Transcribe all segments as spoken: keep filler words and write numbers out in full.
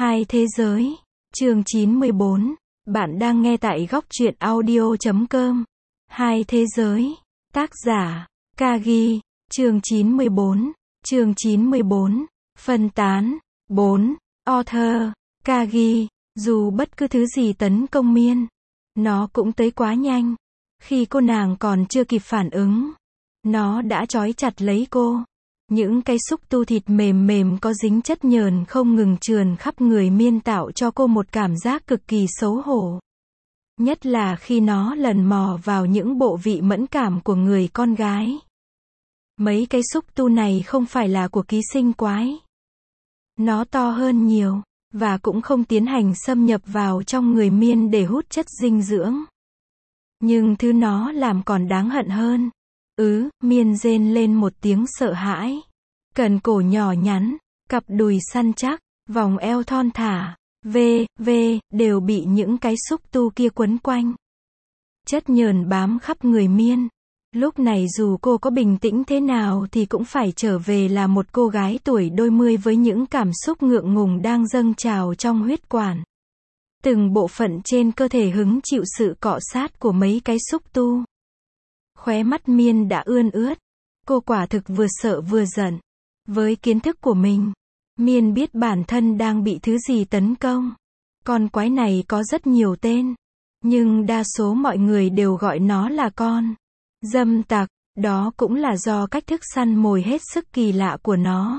Hai thế giới. Chương chín mươi bốn. Bạn đang nghe tại góc truyện audio chấm com. Hai thế giới. Tác giả. Kagi. Chương chín mươi bốn. Chương chín mươi bốn. Phân tán. bốn. Author. Kagi. Dù bất cứ thứ gì tấn công Miên, nó cũng tới quá nhanh. Khi cô nàng còn chưa kịp phản ứng, nó đã trói chặt lấy cô. Những cái xúc tu thịt mềm mềm có dính chất nhờn không ngừng trườn khắp người Miên tạo cho cô một cảm giác cực kỳ xấu hổ. Nhất là khi nó lần mò vào những bộ vị mẫn cảm của người con gái. Mấy cái xúc tu này không phải là của ký sinh quái. Nó to hơn nhiều, và cũng không tiến hành xâm nhập vào trong người Miên để hút chất dinh dưỡng. Nhưng thứ nó làm còn đáng hận hơn. Ừ, Miên rên lên một tiếng sợ hãi. Cần cổ nhỏ nhắn, cặp đùi săn chắc, vòng eo thon thả, v, v, đều bị những cái xúc tu kia quấn quanh. Chất nhờn bám khắp người Miên. Lúc này dù cô có bình tĩnh thế nào thì cũng phải trở về là một cô gái tuổi đôi mươi với những cảm xúc ngượng ngùng đang dâng trào trong huyết quản. Từng bộ phận trên cơ thể hứng chịu sự cọ sát của mấy cái xúc tu. Khóe mắt Miên đã ươn ướt. Cô quả thực vừa sợ vừa giận. Với kiến thức của mình, Miên biết bản thân đang bị thứ gì tấn công. Con quái này có rất nhiều tên, nhưng đa số mọi người đều gọi nó là con dâm tặc. Đó cũng là do cách thức săn mồi hết sức kỳ lạ của nó.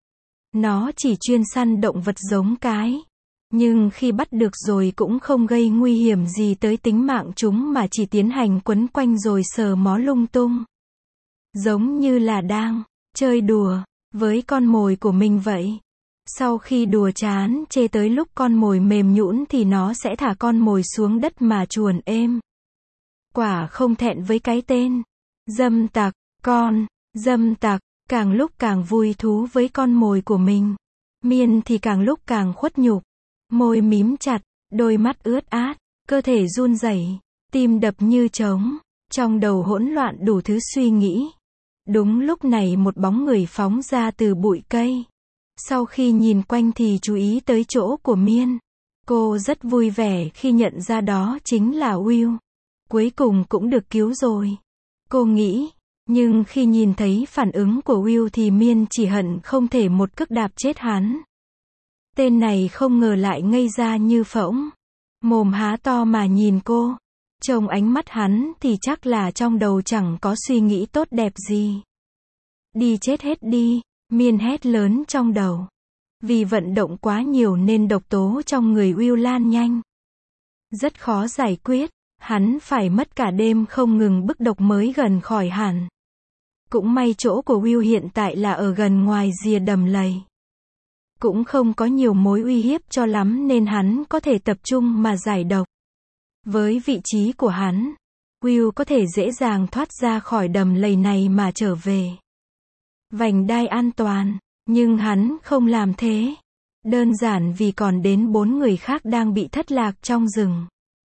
Nó chỉ chuyên săn động vật giống cái, nhưng khi bắt được rồi cũng không gây nguy hiểm gì tới tính mạng chúng mà chỉ tiến hành quấn quanh rồi sờ mó lung tung. Giống như là đang chơi đùa với con mồi của mình vậy. Sau khi đùa chán chê tới lúc con mồi mềm nhũn thì nó sẽ thả con mồi xuống đất mà chuồn êm. Quả không thẹn với cái tên dâm tặc. Con dâm tặc càng lúc càng vui thú với con mồi của mình. Miên thì càng lúc càng khuất nhục. Môi mím chặt, đôi mắt ướt át, cơ thể run rẩy, tim đập như trống, trong đầu hỗn loạn đủ thứ suy nghĩ. Đúng lúc này một bóng người phóng ra từ bụi cây. Sau khi nhìn quanh thì chú ý tới chỗ của Miên. Cô rất vui vẻ khi nhận ra đó chính là Will. Cuối cùng cũng được cứu rồi, cô nghĩ. Nhưng khi nhìn thấy phản ứng của Will thì Miên chỉ hận không thể một cước đạp chết hắn. Tên này không ngờ lại ngây ra như phỗng. Mồm há to mà nhìn cô. Trông ánh mắt hắn thì chắc là trong đầu chẳng có suy nghĩ tốt đẹp gì. Đi chết hết đi, Miên hét lớn trong đầu. Vì vận động quá nhiều nên độc tố trong người Will lan nhanh. Rất khó giải quyết, hắn phải mất cả đêm không ngừng bức độc mới gần khỏi hẳn. Cũng may chỗ của Will hiện tại là ở gần ngoài rìa đầm lầy. Cũng không có nhiều mối uy hiếp cho lắm nên hắn có thể tập trung mà giải độc. Với vị trí của hắn, Will có thể dễ dàng thoát ra khỏi đầm lầy này mà trở về vành đai an toàn, nhưng hắn không làm thế. Đơn giản vì còn đến bốn người khác đang bị thất lạc trong rừng.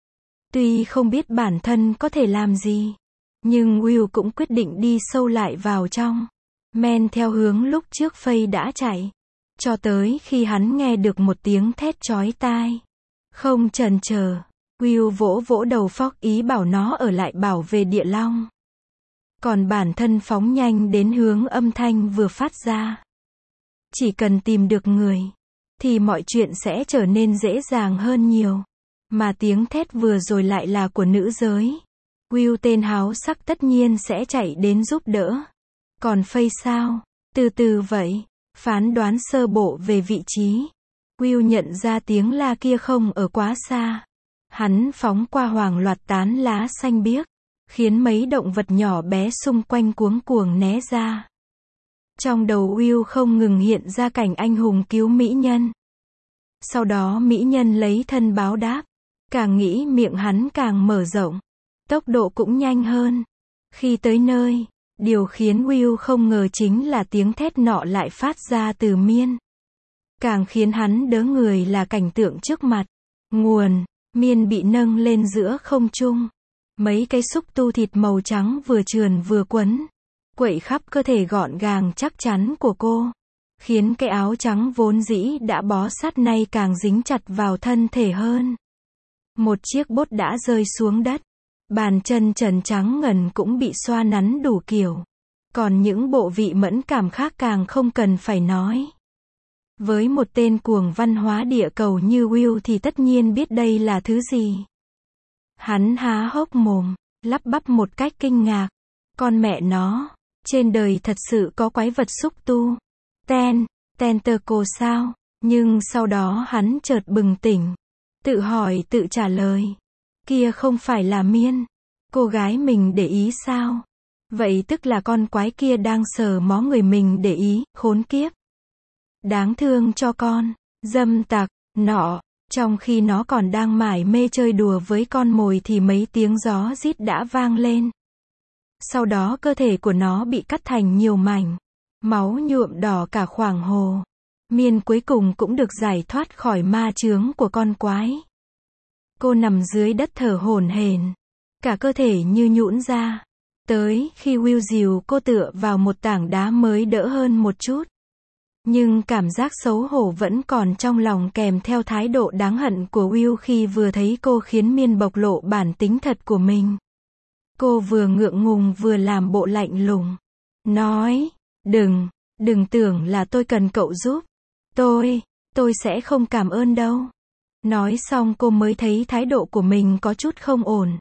Tuy không biết bản thân có thể làm gì, nhưng Will cũng quyết định đi sâu lại vào trong, men theo hướng lúc trước Faye đã chạy. Cho tới khi hắn nghe được một tiếng thét chói tai. Không chần chờ, Will vỗ vỗ đầu Fox ý bảo nó ở lại bảo vệ địa long. Còn bản thân phóng nhanh đến hướng âm thanh vừa phát ra. Chỉ cần tìm được người, thì mọi chuyện sẽ trở nên dễ dàng hơn nhiều. Mà tiếng thét vừa rồi lại là của nữ giới. Will tên háo sắc tất nhiên sẽ chạy đến giúp đỡ. Còn Faye sao? Từ từ vậy. Phán đoán sơ bộ về vị trí. Will nhận ra tiếng la kia không ở quá xa. Hắn phóng qua hàng loạt tán lá xanh biếc, khiến mấy động vật nhỏ bé xung quanh cuống cuồng né ra. Trong đầu Will không ngừng hiện ra cảnh anh hùng cứu mỹ nhân. Sau đó mỹ nhân lấy thân báo đáp. Càng nghĩ miệng hắn càng mở rộng. Tốc độ cũng nhanh hơn. Khi tới nơi, điều khiến Will không ngờ chính là tiếng thét nọ lại phát ra từ Miên. Càng khiến hắn đớ người là cảnh tượng trước mặt. Nguồn, Miên bị nâng lên giữa không trung. Mấy cái xúc tu thịt màu trắng vừa trườn vừa quấn, quậy khắp cơ thể gọn gàng chắc chắn của cô. khiến cái áo trắng vốn dĩ đã bó sát nay càng dính chặt vào thân thể hơn. Một chiếc bốt đã rơi xuống đất. Bàn chân trần trắng ngần cũng bị xoa nắn đủ kiểu. Còn những bộ vị mẫn cảm khác càng không cần phải nói. Với một tên cuồng văn hóa địa cầu như Will thì tất nhiên biết đây là thứ gì. Hắn há hốc mồm, lắp bắp một cách kinh ngạc. Con mẹ nó, trên đời thật sự có quái vật xúc tu. Ten, tentacle sao? Nhưng sau đó hắn chợt bừng tỉnh. Tự hỏi tự trả lời. Kia không phải là Miên. Cô gái mình để ý sao? Vậy tức là con quái kia đang sờ mó người mình để ý, khốn kiếp. Đáng thương cho con, dâm tặc, nọ. Trong khi nó còn đang mải mê chơi đùa với con mồi thì mấy tiếng gió rít đã vang lên. Sau đó cơ thể của nó bị cắt thành nhiều mảnh. Máu nhuộm đỏ cả khoảng hồ. Miên cuối cùng cũng được giải thoát khỏi ma chướng của con quái. Cô nằm dưới đất thở hổn hển. Cả cơ thể như nhũn ra. Tới khi Will dìu cô tựa vào một tảng đá mới đỡ hơn một chút. Nhưng cảm giác xấu hổ vẫn còn trong lòng kèm theo thái độ đáng hận của Will khi vừa thấy cô khiến Miên bộc lộ bản tính thật của mình. Cô vừa ngượng ngùng vừa làm bộ lạnh lùng. Nói, đừng, đừng tưởng là tôi cần cậu giúp. Tôi, tôi sẽ không cảm ơn đâu. Nói xong cô mới thấy thái độ của mình có chút không ổn.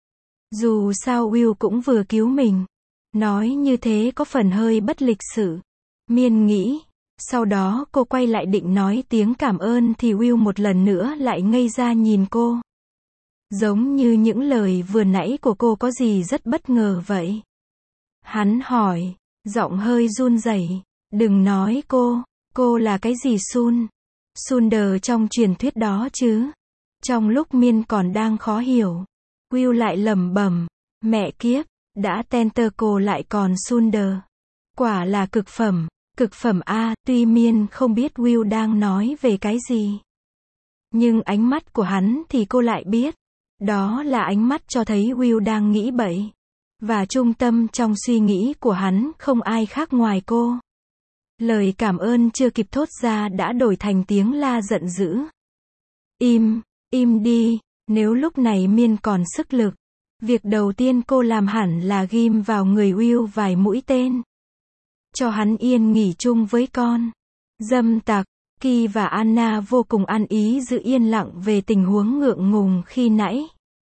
Dù sao Will cũng vừa cứu mình. Nói như thế có phần hơi bất lịch sự. Miên nghĩ. Sau đó cô quay lại định nói tiếng cảm ơn thì Will một lần nữa lại ngây ra nhìn cô. Giống như những lời vừa nãy của cô có gì rất bất ngờ vậy. Hắn hỏi, giọng hơi run rẩy, đừng nói cô, cô là cái gì Sun? Sunder trong truyền thuyết đó chứ. Trong lúc Miên còn đang khó hiểu, Will lại lẩm bẩm, mẹ kiếp, đã tentacle lại còn Sunder. Quả là cực phẩm. Cực phẩm A, tuy Miên không biết Will đang nói về cái gì. Nhưng ánh mắt của hắn thì cô lại biết. Đó là ánh mắt cho thấy Will đang nghĩ bậy. Và trung tâm trong suy nghĩ của hắn không ai khác ngoài cô. Lời cảm ơn chưa kịp thốt ra đã đổi thành tiếng la giận dữ. Im, im đi, nếu lúc này Miên còn sức lực. Việc đầu tiên cô làm hẳn là ghim vào người Will vài mũi tên. Cho hắn yên nghỉ chung với con. Dâm tặc, Ki và Anna vô cùng ăn ý giữ yên lặng về tình huống ngượng ngùng khi nãy.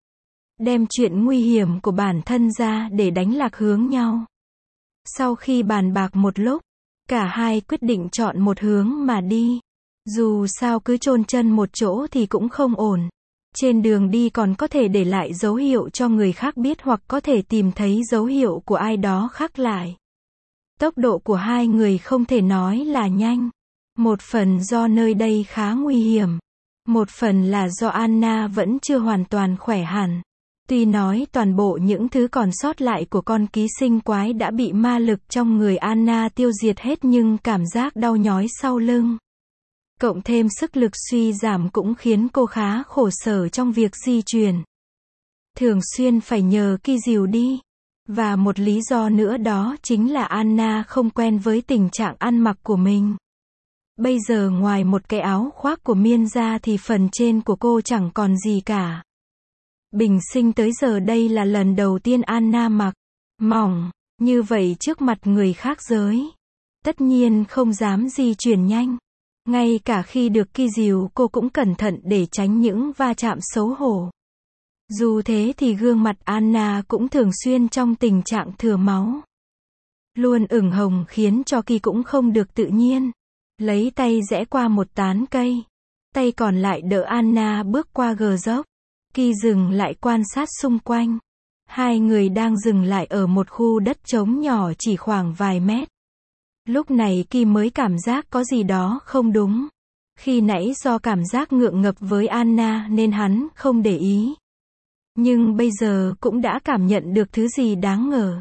Đem chuyện nguy hiểm của bản thân ra để đánh lạc hướng nhau. Sau khi bàn bạc một lúc, cả hai quyết định chọn một hướng mà đi. Dù sao cứ chôn chân một chỗ thì cũng không ổn. Trên đường đi còn có thể để lại dấu hiệu cho người khác biết hoặc có thể tìm thấy dấu hiệu của ai đó khác lại. Tốc độ của hai người không thể nói là nhanh. Một phần do nơi đây khá nguy hiểm. Một phần là do Anna vẫn chưa hoàn toàn khỏe hẳn. Tuy nói toàn bộ những thứ còn sót lại của con ký sinh quái đã bị ma lực trong người Anna tiêu diệt hết nhưng cảm giác đau nhói sau lưng. Cộng thêm sức lực suy giảm cũng khiến cô khá khổ sở trong việc di chuyển. Thường xuyên phải nhờ Ki dìu đi. Và một lý do nữa đó chính là Anna không quen với tình trạng ăn mặc của mình. Bây giờ ngoài một cái áo khoác của Miên ra thì phần trên của cô chẳng còn gì cả. Bình sinh tới giờ đây là lần đầu tiên Anna mặc mỏng như vậy trước mặt người khác giới. Tất nhiên không dám di chuyển nhanh. Ngay cả khi được Ki dìu cô cũng cẩn thận để tránh những va chạm xấu hổ. Dù thế thì gương mặt Anna cũng thường xuyên trong tình trạng thừa máu. Luôn ửng hồng khiến cho Ki cũng không được tự nhiên. Lấy tay rẽ qua một tán cây. Tay còn lại đỡ Anna bước qua gờ dốc. Ki dừng lại quan sát xung quanh. Hai người đang dừng lại ở một khu đất trống nhỏ chỉ khoảng vài mét. Lúc này Ki mới cảm giác có gì đó không đúng. Khi nãy do cảm giác ngượng ngập với Anna nên hắn không để ý. Nhưng bây giờ cũng đã cảm nhận được thứ gì đáng ngờ.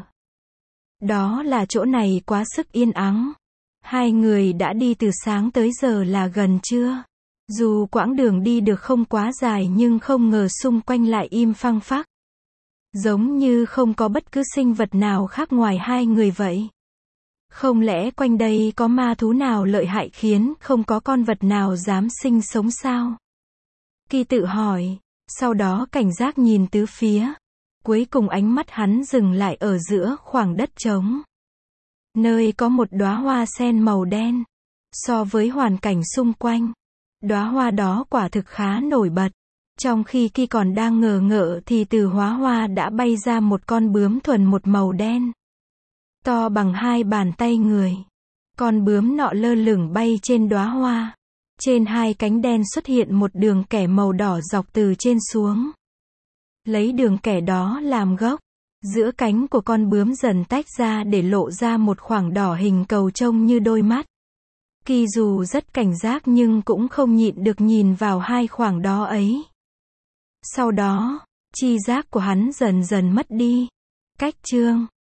Đó là chỗ này quá sức yên ắng. Hai người đã đi từ sáng tới giờ là gần trưa. Dù quãng đường đi được không quá dài nhưng không ngờ xung quanh lại im phăng phắc. Giống như không có bất cứ sinh vật nào khác ngoài hai người vậy. Không lẽ quanh đây có ma thú nào lợi hại khiến không có con vật nào dám sinh sống sao? Kỳ tự hỏi, sau đó cảnh giác nhìn tứ phía. Cuối cùng ánh mắt hắn dừng lại ở giữa khoảng đất trống. Nơi có một đóa hoa sen màu đen. So với hoàn cảnh xung quanh, đóa hoa đó quả thực khá nổi bật. Trong khi Kỳ còn đang ngờ ngợ thì từ hóa hoa đã bay ra một con bướm thuần một màu đen. To bằng hai bàn tay người. Con bướm nọ lơ lửng bay trên đóa hoa. Trên hai cánh đen xuất hiện một đường kẻ màu đỏ dọc từ trên xuống. Lấy đường kẻ đó làm gốc. Giữa cánh của con bướm dần tách ra để lộ ra một khoảng đỏ hình cầu trông như đôi mắt. Kỳ dù rất cảnh giác nhưng cũng không nhịn được nhìn vào hai khoảng đó ấy. Sau đó, tri giác của hắn dần dần mất đi. Cách chương